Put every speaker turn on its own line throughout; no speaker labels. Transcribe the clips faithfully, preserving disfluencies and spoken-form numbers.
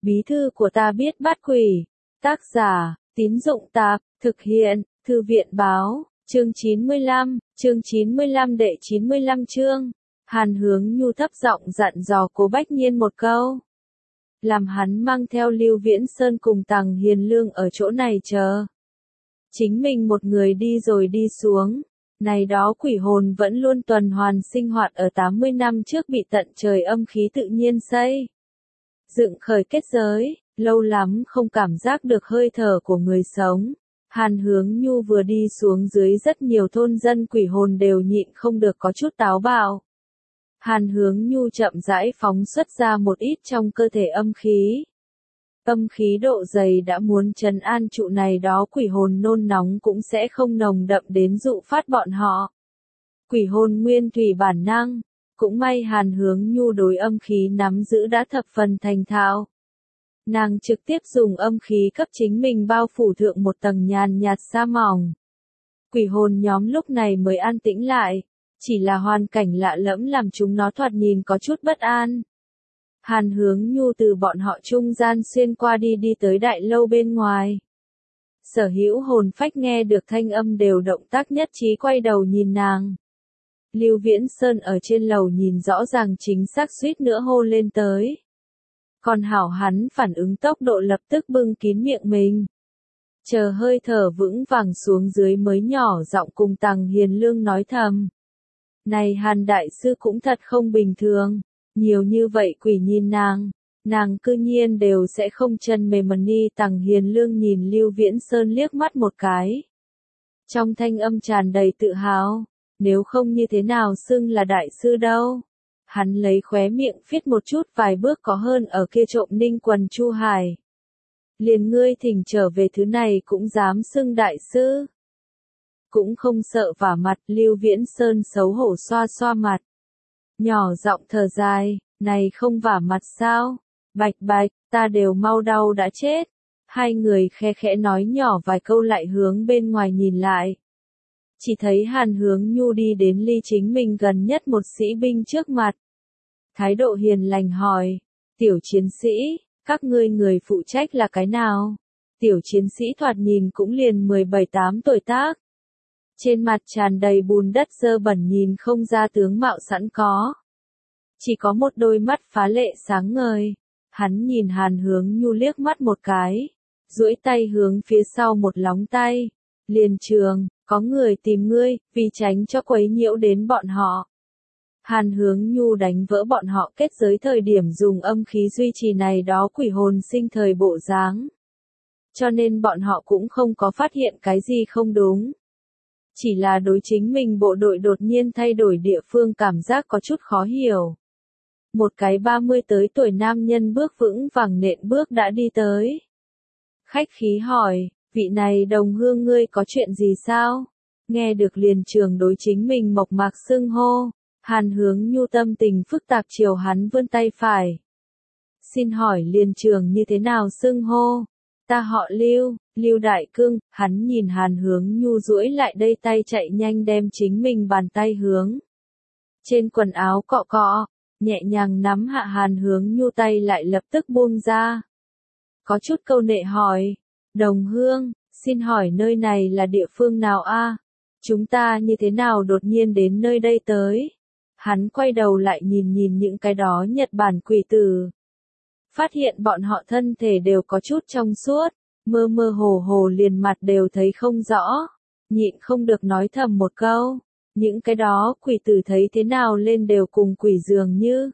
Bí thư của ta biết bắt quỷ. Tác giả, Tín Dụng Tạp, thực hiện, Thư viện Báo, chương chín mươi lăm, chương chín mươi lăm đệ chín mươi lăm chương. Hàn Hướng Nhu thấp giọng dặn dò Cố Bách Nhiên một câu. Làm hắn mang theo Lưu Viễn Sơn cùng Tằng Hiền Lương ở chỗ này chờ. Chính mình một người đi rồi đi xuống. Này đó quỷ hồn vẫn luôn tuần hoàn sinh hoạt ở tám mươi năm trước bị tận trời âm khí tự nhiên xây. Dựng khởi kết giới, lâu lắm không cảm giác được hơi thở của người sống. Hàn Hướng Nhu vừa đi xuống dưới rất nhiều thôn dân quỷ hồn đều nhịn không được có chút táo bạo. Hàn Hướng Nhu chậm rãi phóng xuất ra một ít trong cơ thể âm khí. Âm khí độ dày đã muốn trấn an trụ này đó quỷ hồn nôn nóng cũng sẽ không nồng đậm đến dụ phát bọn họ. Quỷ hồn nguyên thủy bản năng, cũng may Hàn Hướng Nhu đối âm khí nắm giữ đã thập phần thành thạo. Nàng trực tiếp dùng âm khí cấp chính mình bao phủ thượng một tầng nhàn nhạt sa mỏng. Quỷ hồn nhóm lúc này mới an tĩnh lại, chỉ là hoàn cảnh lạ lẫm làm chúng nó thoạt nhìn có chút bất an. Hàn Hướng Nhu từ bọn họ trung gian xuyên qua đi đi tới đại lâu bên ngoài. Sở hữu hồn phách nghe được thanh âm đều động tác nhất trí quay đầu nhìn nàng. Lưu Viễn Sơn ở trên lầu nhìn rõ ràng chính xác suýt nữa hô lên tới. Còn hảo hắn phản ứng tốc độ lập tức bưng kín miệng mình. Chờ hơi thở vững vàng xuống dưới mới nhỏ giọng cùng Tằng Hiền Lương nói thầm. Này Hàn đại sư cũng thật không bình thường, nhiều như vậy quỷ nhìn nàng, nàng cư nhiên đều sẽ không chân mềm mần đi. Tằng Hiền Lương nhìn Lưu Viễn Sơn liếc mắt một cái. Trong thanh âm tràn đầy tự hào, nếu không như thế nào xưng là đại sư đâu. Hắn lấy khóe miệng phiết một chút vài bước có hơn ở kia trộm ninh quần Chu Hải. Liền ngươi thỉnh trở về thứ này cũng dám xưng đại sư. Cũng không sợ vả mặt. Lưu Viễn Sơn xấu hổ xoa xoa mặt. Nhỏ giọng thở dài, này không vả mặt sao? Bạch bạch, ta đều mau đau đã chết. Hai người khe khẽ nói nhỏ vài câu lại hướng bên ngoài nhìn lại. Chỉ thấy Hàn Hướng Nhu đi đến ly chính mình gần nhất một sĩ binh trước mặt. Thái độ hiền lành hỏi, tiểu chiến sĩ, các ngươi người phụ trách là cái nào? Tiểu chiến sĩ thoạt nhìn cũng liền mười bảy tám tuổi tác. Trên mặt tràn đầy bùn đất dơ bẩn nhìn không ra tướng mạo sẵn có. Chỉ có một đôi mắt phá lệ sáng ngời. Hắn nhìn Hàn Hướng Nhu liếc mắt một cái, duỗi tay hướng phía sau một lóng tay. Liền trường, có người tìm ngươi, vì tránh cho quấy nhiễu đến bọn họ. Hàn Hướng Nhu đánh vỡ bọn họ kết giới thời điểm dùng âm khí duy trì này đó quỷ hồn sinh thời bộ dáng. Cho nên bọn họ cũng không có phát hiện cái gì không đúng. Chỉ là đối chính mình bộ đội đột nhiên thay đổi địa phương cảm giác có chút khó hiểu. Một cái ba mươi tới tuổi nam nhân bước vững vàng nện bước đã đi tới. Khách khí hỏi, vị này đồng hương ngươi có chuyện gì sao? Nghe được liền trường đối chính mình mộc mạc xưng hô. Hàn Hướng Nhu tâm tình phức tạp chiều hắn vươn tay phải. Xin hỏi liền trường như thế nào xưng hô? Ta họ Lưu, Lưu Đại Cương. Hắn nhìn Hàn Hướng Nhu duỗi lại đây tay chạy nhanh đem chính mình bàn tay hướng trên quần áo cọ cọ, nhẹ nhàng nắm hạ Hàn Hướng Nhu tay lại lập tức buông ra. Có chút câu nệ hỏi, đồng hương, xin hỏi nơi này là địa phương nào a? Chúng ta như thế nào đột nhiên đến nơi đây tới? Hắn quay đầu lại nhìn nhìn những cái đó Nhật Bản quỷ tử. Phát hiện bọn họ thân thể đều có chút trong suốt, mơ mơ hồ hồ liền mặt đều thấy không rõ. Nhịn không được nói thầm một câu. Những cái đó quỷ tử thấy thế nào lên đều cùng quỷ dường như.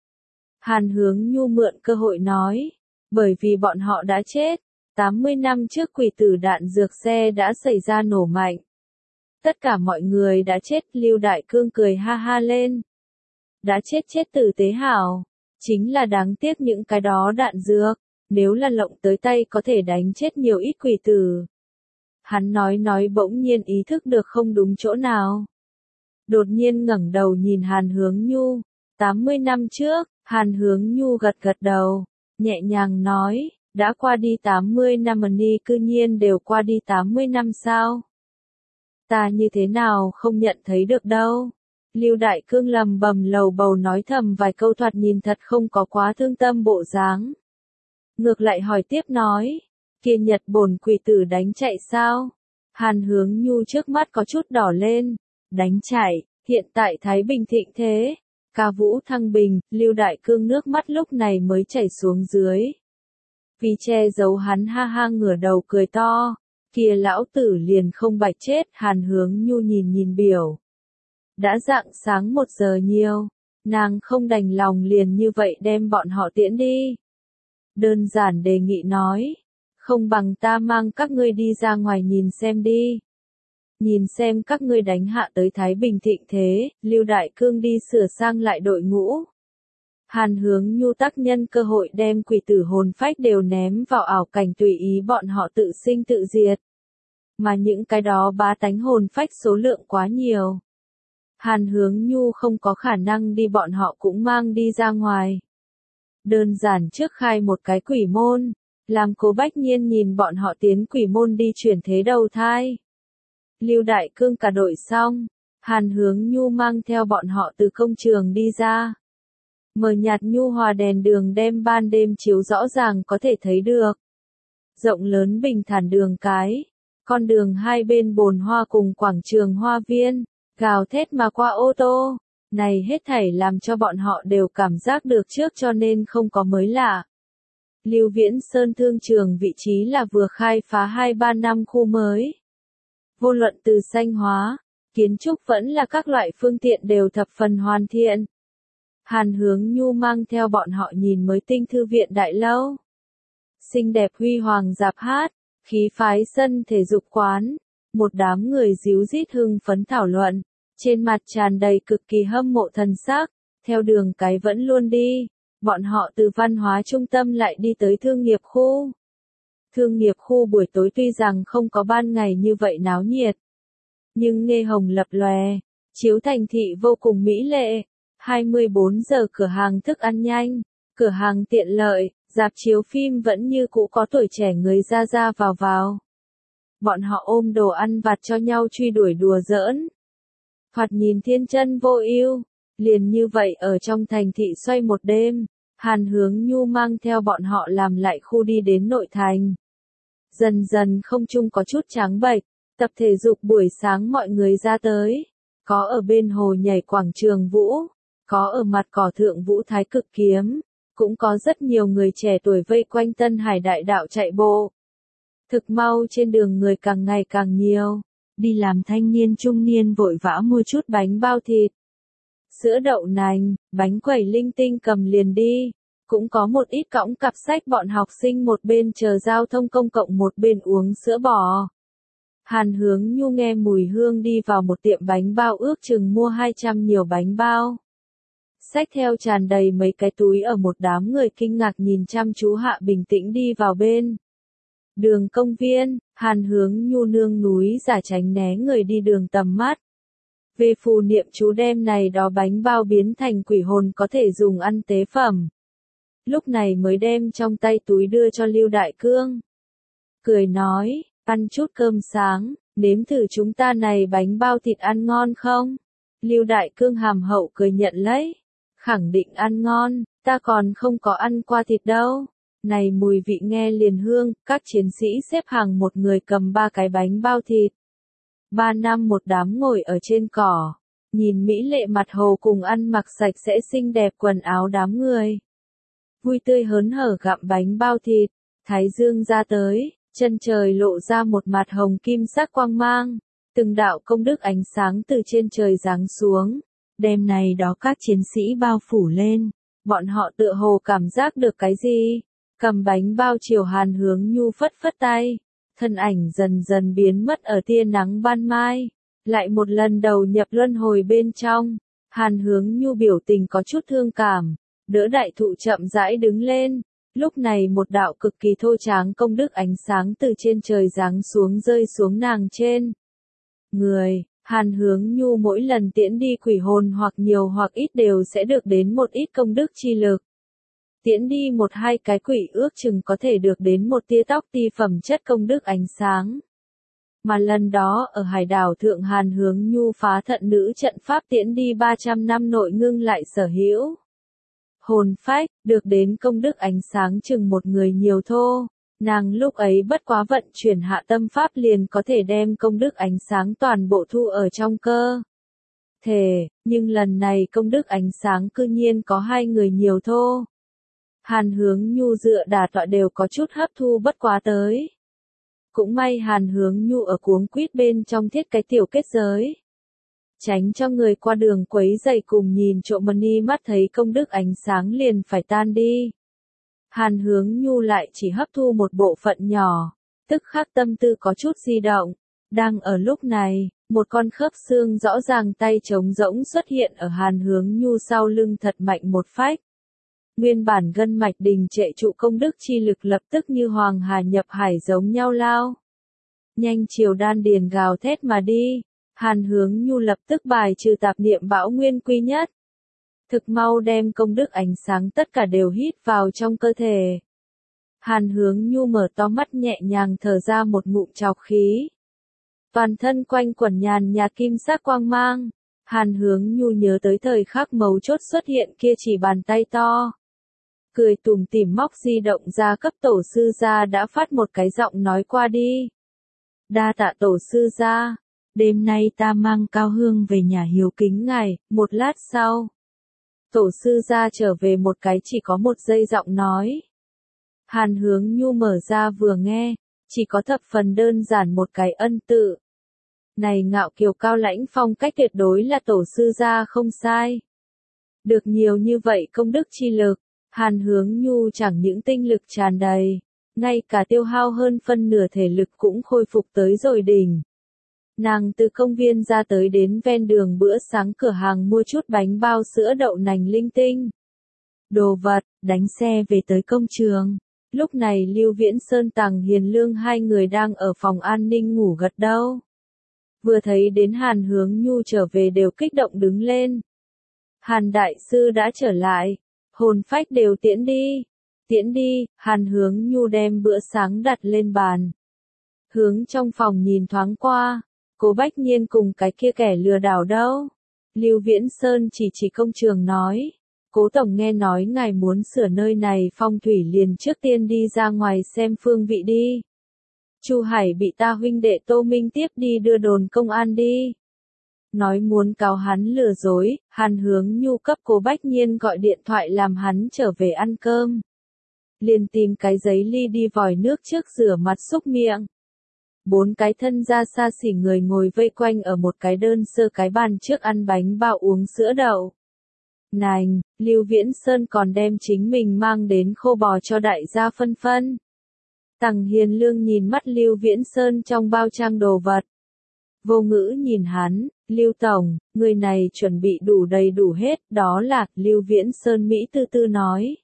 Hàn Hướng Nhu mượn cơ hội nói. Bởi vì bọn họ đã chết. tám mươi năm trước quỷ tử đạn dược xe đã xảy ra nổ mạnh. Tất cả mọi người đã chết. Lưu Đại Cương cười ha ha lên. Đã chết chết tử tế hảo. Chính là đáng tiếc những cái đó đạn dược. Nếu là lộng tới tay có thể đánh chết nhiều ít quỷ tử. Hắn nói nói bỗng nhiên ý thức được không đúng chỗ nào. Đột nhiên ngẩng đầu nhìn Hàn Hướng Nhu. tám mươi năm trước, Hàn Hướng Nhu gật gật đầu. Nhẹ nhàng nói, đã qua đi tám mươi năm mà ni cư nhiên đều qua đi tám mươi năm sao? Ta như thế nào không nhận thấy được đâu. Lưu Đại Cương lầm bầm lầu bầu nói thầm vài câu thoạt nhìn thật không có quá thương tâm bộ dáng. ngược lại hỏi tiếp nói, kia Nhật bổn quỷ tử đánh chạy sao? Hàn Hướng Nhu trước mắt có chút đỏ lên, đánh chạy, hiện tại Thái Bình thịnh thế, ca vũ thăng bình, Lưu Đại Cương nước mắt lúc này mới chảy xuống dưới. Vì che giấu hắn ha ha ngửa đầu cười to, kia lão tử liền không bạch chết. Hàn Hướng Nhu nhìn nhìn biểu. Đã rạng sáng một giờ nhiều, nàng không đành lòng liền như vậy đem bọn họ tiễn đi. Đơn giản đề nghị nói, không bằng ta mang các ngươi đi ra ngoài nhìn xem đi. Nhìn xem các ngươi đánh hạ tới Thái Bình thịnh thế, Lưu Đại Cương đi sửa sang lại đội ngũ. Hàn Hướng Nhu tác nhân cơ hội đem quỷ tử hồn phách đều ném vào ảo cảnh tùy ý bọn họ tự sinh tự diệt. Mà những cái đó bá tánh hồn phách số lượng quá nhiều. Hàn Hướng Nhu không có khả năng đi bọn họ cũng mang đi ra ngoài. Đơn giản trước khai một cái quỷ môn, làm Cố Bách Nhiên nhìn bọn họ tiến quỷ môn đi chuyển thế đầu thai. Lưu Đại Cương cả đội xong, Hàn Hướng Nhu mang theo bọn họ từ công trường đi ra. Mờ nhạt nhu hòa đèn đường đem ban đêm chiếu rõ ràng có thể thấy được. Rộng lớn bình thản đường cái, con đường hai bên bồn hoa cùng quảng trường hoa viên, gào thét mà qua ô tô, này hết thảy làm cho bọn họ đều cảm giác được trước cho nên không có mới lạ. Lưu Viễn Sơn thương trường vị trí là vừa khai phá hai ba năm khu mới. Vô luận từ xanh hóa, kiến trúc vẫn là các loại phương tiện đều thập phần hoàn thiện. Hàn Hướng Nhu mang theo bọn họ nhìn mới tinh thư viện đại lâu. Xinh đẹp huy hoàng rạp hát, khí phái sân thể dục quán, một đám người díu dít hưng phấn thảo luận, trên mặt tràn đầy cực kỳ hâm mộ thần sắc, theo đường cái vẫn luôn đi, bọn họ từ văn hóa trung tâm lại đi tới thương nghiệp khu. Thương nghiệp khu buổi tối tuy rằng không có ban ngày như vậy náo nhiệt, nhưng nghe hồng lập lòe, chiếu thành thị vô cùng mỹ lệ. hai mươi bốn giờ cửa hàng thức ăn nhanh, cửa hàng tiện lợi, rạp chiếu phim vẫn như cũ có tuổi trẻ người ra ra vào vào. Bọn họ ôm đồ ăn vặt cho nhau truy đuổi đùa giỡn. Thoạt nhìn thiên chân vô ưu, liền như vậy ở trong thành thị xoay một đêm, Hàn Hướng Nhu mang theo bọn họ làm lại khu đi đến nội thành. Dần dần không trung có chút trắng bệch, tập thể dục buổi sáng mọi người ra tới, có ở bên hồ nhảy quảng trường vũ, có ở mặt cỏ thượng vũ thái cực kiếm, cũng có rất nhiều người trẻ tuổi vây quanh Tân Hải đại đạo chạy bộ. Thực mau trên đường người càng ngày càng nhiều, đi làm thanh niên trung niên vội vã mua chút bánh bao thịt, sữa đậu nành, bánh quẩy linh tinh cầm liền đi, cũng có một ít cõng cặp sách bọn học sinh một bên chờ giao thông công cộng một bên uống sữa bò. Hàn Hướng Nhu nghe mùi hương đi vào một tiệm bánh bao ước chừng mua hai trăm nhiều bánh bao. Xách theo tràn đầy mấy cái túi ở một đám người kinh ngạc nhìn chăm chú hạ bình tĩnh đi vào bên. Đường công viên, Hàn Hướng Nhu nương núi giả tránh né người đi đường tầm mắt. Về phù niệm chú đem này đó bánh bao biến thành quỷ hồn có thể dùng ăn tế phẩm. Lúc này mới đem trong tay túi đưa cho Lưu Đại Cương. Cười nói, ăn chút cơm sáng, nếm thử chúng ta này bánh bao thịt ăn ngon không? Lưu Đại Cương hàm hậu cười nhận lấy. Khẳng định ăn ngon, ta còn không có ăn qua thịt đâu. Này mùi vị nghe liền hương, các chiến sĩ xếp hàng một người cầm ba cái bánh bao thịt. Ba năm một đám ngồi ở trên cỏ, nhìn mỹ lệ mặt hồ cùng ăn mặc sạch sẽ xinh đẹp quần áo đám người. Vui tươi hớn hở gặm bánh bao thịt, thái dương ra tới, chân trời lộ ra một mặt hồng kim sắc quang mang, từng đạo công đức ánh sáng từ trên trời giáng xuống. Đêm này đó các chiến sĩ bao phủ lên, bọn họ tựa hồ cảm giác được cái gì, cầm bánh bao chiều Hàn Hướng Nhu phất phất tay, thân ảnh dần dần biến mất ở tia nắng ban mai, lại một lần đầu nhập luân hồi bên trong, Hàn Hướng Nhu biểu tình có chút thương cảm, đỡ đại thụ chậm rãi đứng lên, lúc này một đạo cực kỳ thô tráng công đức ánh sáng từ trên trời giáng xuống rơi xuống nàng trên người. Hàn Hướng Nhu mỗi lần tiễn đi quỷ hồn hoặc nhiều hoặc ít đều sẽ được đến một ít công đức chi lực. Tiễn đi một hai cái quỷ ước chừng có thể được đến một tia tóc ti phẩm chất công đức ánh sáng. Mà lần đó ở hải đảo thượng Hàn Hướng Nhu phá thận nữ trận pháp tiễn đi ba trăm năm nội ngưng lại sở hữu. Hồn phách, được đến công đức ánh sáng chừng một người nhiều thô. Nàng lúc ấy bất quá vận chuyển hạ tâm pháp liền có thể đem công đức ánh sáng toàn bộ thu ở trong cơ thể, nhưng lần này công đức ánh sáng cư nhiên có hai người nhiều thô. Hàn Hướng Nhu dựa đà tọa đều có chút hấp thu bất quá tới. Cũng may Hàn Hướng Nhu ở cuống quýt bên trong thiết cái tiểu kết giới. Tránh cho người qua đường quấy rầy cùng nhìn trộm mani mắt thấy công đức ánh sáng liền phải tan đi. Hàn Hướng Nhu lại chỉ hấp thu một bộ phận nhỏ, tức khắc tâm tư có chút di động. Đang ở lúc này, một con khớp xương rõ ràng tay trống rỗng xuất hiện ở Hàn Hướng Nhu sau lưng thật mạnh một phách. Nguyên bản gân mạch đình trệ trụ công đức chi lực lập tức như hoàng hà nhập hải giống nhau lao. Nhanh chiều đan điền gào thét mà đi, Hàn Hướng Nhu lập tức bài trừ tạp niệm bão nguyên quy nhất. Thực mau đem công đức ánh sáng tất cả đều hít vào trong cơ thể. Hàn Hướng Nhu mở to mắt nhẹ nhàng thở ra một ngụm trọc khí. Toàn thân quanh quẩn nhàn nhạt kim sắc quang mang. Hàn Hướng Nhu nhớ tới thời khắc mấu chốt xuất hiện kia chỉ bàn tay to. Cười tủm tỉm móc di động ra cấp tổ sư gia đã phát một cái giọng nói qua đi. Đa tạ tổ sư gia, đêm nay ta mang cao hương về nhà hiếu kính ngài. Một lát sau, tổ sư gia trở về một cái chỉ có một giây giọng nói. Hàn Hướng Nhu mở ra vừa nghe, chỉ có thập phần đơn giản một cái ân tự. Này ngạo kiều cao lãnh phong cách tuyệt đối là tổ sư gia không sai. Được nhiều như vậy công đức chi lực, Hàn Hướng Nhu chẳng những tinh lực tràn đầy, ngay cả tiêu hao hơn phân nửa thể lực cũng khôi phục tới rồi đỉnh. Nàng từ công viên ra tới đến ven đường bữa sáng cửa hàng mua chút bánh bao sữa đậu nành linh tinh. Đồ vật, đánh xe về tới công trường. Lúc này Lưu Viễn Sơn Tằng Hiền Lương hai người đang ở phòng an ninh ngủ gật đâu. Vừa thấy đến Hàn Hướng Nhu trở về đều kích động đứng lên. Hàn Đại Sư đã trở lại, hồn phách đều tiễn đi. Tiễn đi, Hàn Hướng Nhu đem bữa sáng đặt lên bàn. Hướng trong phòng nhìn thoáng qua, Cố Bách Nhiên cùng cái kia kẻ lừa đảo đâu. Lưu Viễn Sơn chỉ chỉ công trường nói. Cố Tổng nghe nói ngài muốn sửa nơi này phong thủy liền trước tiên đi ra ngoài xem phương vị đi. Chu Hải bị ta huynh đệ Tô Minh tiếp đi đưa đồn công an đi. Nói muốn cáo hắn lừa dối, Hàn Hướng Nhu cấp Cố Bách Nhiên gọi điện thoại làm hắn trở về ăn cơm. Liền tìm cái giấy ly đi vòi nước trước rửa mặt xúc miệng. Bốn cái thân ra xa xỉ người ngồi vây quanh ở một cái đơn sơ cái bàn trước ăn bánh bao uống sữa đậu. Nành, Lưu Viễn Sơn còn đem chính mình mang đến khô bò cho đại gia phân phân. Tằng Hiền Lương nhìn mắt Lưu Viễn Sơn trong bao trang đồ vật. Vô ngữ nhìn hắn, Lưu Tổng, người này chuẩn bị đủ đầy đủ hết, đó là, Lưu Viễn Sơn Mỹ tư tư nói.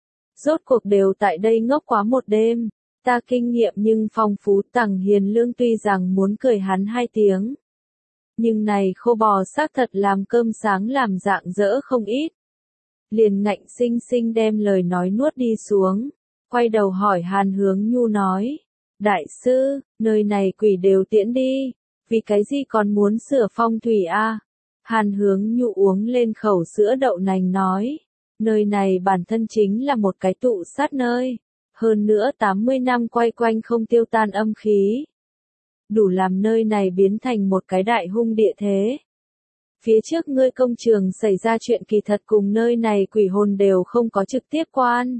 Rốt cuộc đều tại đây ngốc quá một đêm, ta kinh nghiệm nhưng phong phú. Tằng Hiền Lương tuy rằng muốn cười hắn hai tiếng. Nhưng này khô bò xác thật làm cơm sáng làm dạng dỡ không ít. Liền ngạnh sinh sinh đem lời nói nuốt đi xuống. Quay đầu hỏi Hàn Hướng Nhu nói. Đại sư, nơi này quỷ đều tiễn đi. Vì cái gì còn muốn sửa phong thủy a? Hàn Hướng Nhu uống lên khẩu sữa đậu nành nói. Nơi này bản thân chính là một cái tụ sát nơi. Hơn nữa tám mươi năm quay quanh không tiêu tan âm khí. Đủ làm nơi này biến thành một cái đại hung địa thế. Phía trước ngươi công trường xảy ra chuyện kỳ thật cùng nơi này quỷ hồn đều không có trực tiếp quan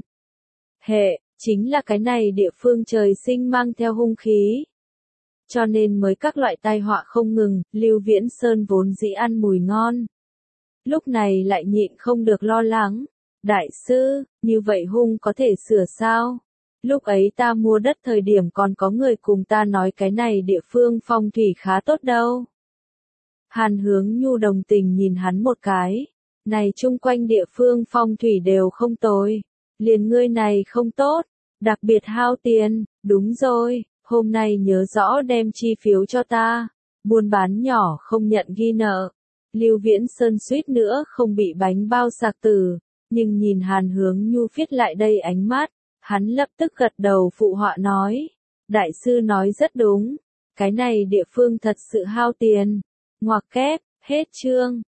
hệ, chính là cái này địa phương trời sinh mang theo hung khí. Cho nên mới các loại tai họa không ngừng, Lưu Viễn Sơn vốn dĩ ăn mùi ngon. Lúc này lại nhịn không được lo lắng. Đại sư, như vậy hung có thể sửa sao? Lúc ấy ta mua đất thời điểm còn có người cùng ta nói cái này địa phương phong thủy khá tốt đâu. Hàn Hướng Nhu đồng tình nhìn hắn một cái. Này chung quanh địa phương phong thủy đều không tồi. Liền ngươi này không tốt. Đặc biệt hao tiền. Đúng rồi, hôm nay nhớ rõ đem chi phiếu cho ta. Buôn bán nhỏ không nhận ghi nợ. Lưu Viễn Sơn suýt nữa không bị bánh bao sạc tử. Nhưng nhìn Hàn Hướng Nhu viết lại đây ánh mắt. Hắn lập tức gật đầu phụ họa nói. Đại sư nói rất đúng. Cái này địa phương thật sự hao tiền. Ngoặc kép, hết chương.